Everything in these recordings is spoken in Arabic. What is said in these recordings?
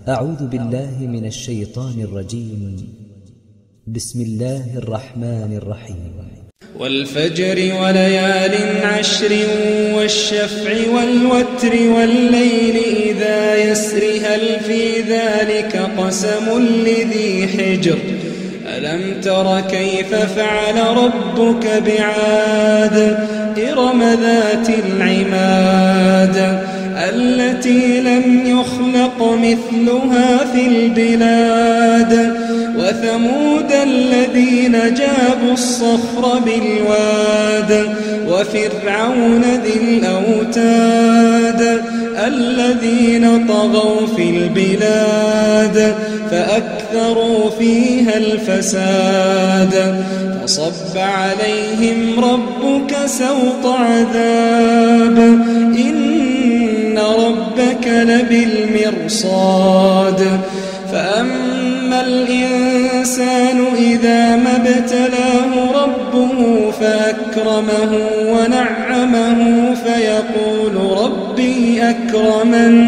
أعوذ بالله من الشيطان الرجيم. بسم الله الرحمن الرحيم. والفجر وليال عشر والشفع والوتر والليل إذا يسر هل في ذلك قسم لذي حجر ألم تر كيف فعل ربك بعاد إرم ذات العماد التي لم يخلق مثلها في البلاد وثمود الذين جابوا الصخر بالواد وفرعون ذي الأوتاد الذين طغوا في البلاد فأكثروا فيها الفساد فصب عليهم ربك سوط عذاب إن ربك لبالمرصاد فأما الإنسان إذا ما ابتلاه ربه فأكرمه ونعمه فيقول ربي أكرمن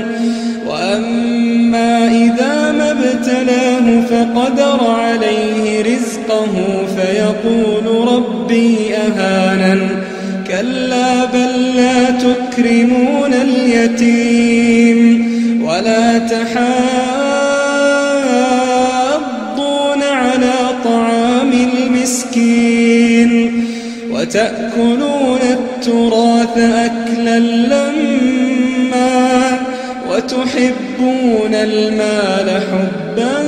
وأما إذا ما ابتلاه فقدر عليه رزقه فيقول ربي أهانن كلا بل لا تكرمون اليتيم ولا تحاضون على طعام المسكين وتأكلون التراث أكلا لما وتحبون المال حبا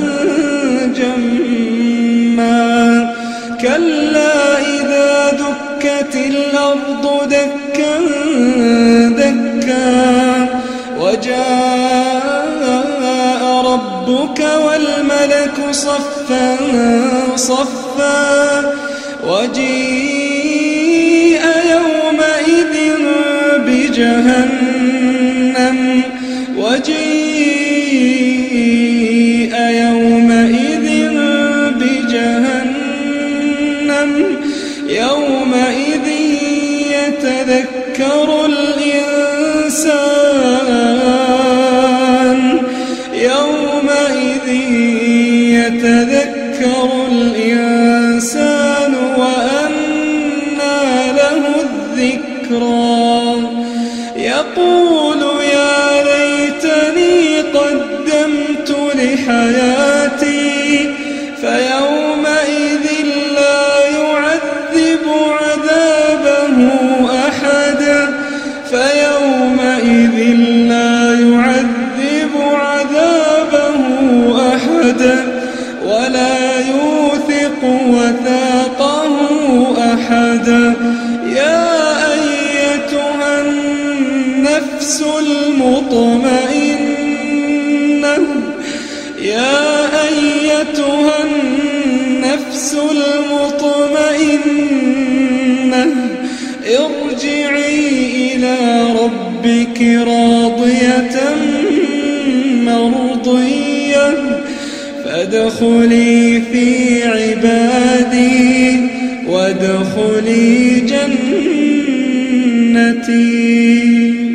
جما كلا إذا دكت الأرض دكا دكا وجاء ربك والملك صفا صفا وجيء يومئذ بجهنم وجيء يومئذ بجهنم يومئذ يتذكر الإنسان يومئذ يتذكر الإنسان وأنى له الذكرى يقول يا ليتني قدمت لحياتي فيومئذ لا يعذب عذابه أحد فيومئذ لا يعذب عذابه أحد ولا يوثق وثاقه أحد يا أيتها النفس المطمئنة يا أيتها النفس المطمئنة ارجعي إلى ربك راضية مرضية فادخلي في عبادي وادخلي جنتي.